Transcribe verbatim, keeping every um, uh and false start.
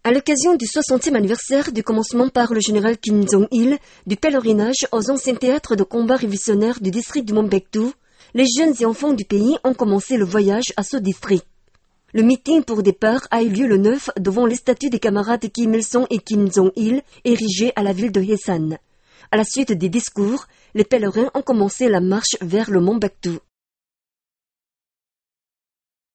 À l'occasion du soixantième anniversaire du commencement par le général Kim Jong-il du pèlerinage aux anciens théâtres de combat révolutionnaires du district du Monbaekdo, les jeunes et enfants du pays ont commencé le voyage à ce district. Le meeting pour départ a eu lieu le neuf devant les statues des camarades Kim Il-sung et Kim Jong-il érigées à la ville de Hyesan. À la suite des discours, les pèlerins ont commencé la marche vers le Monbaekdo.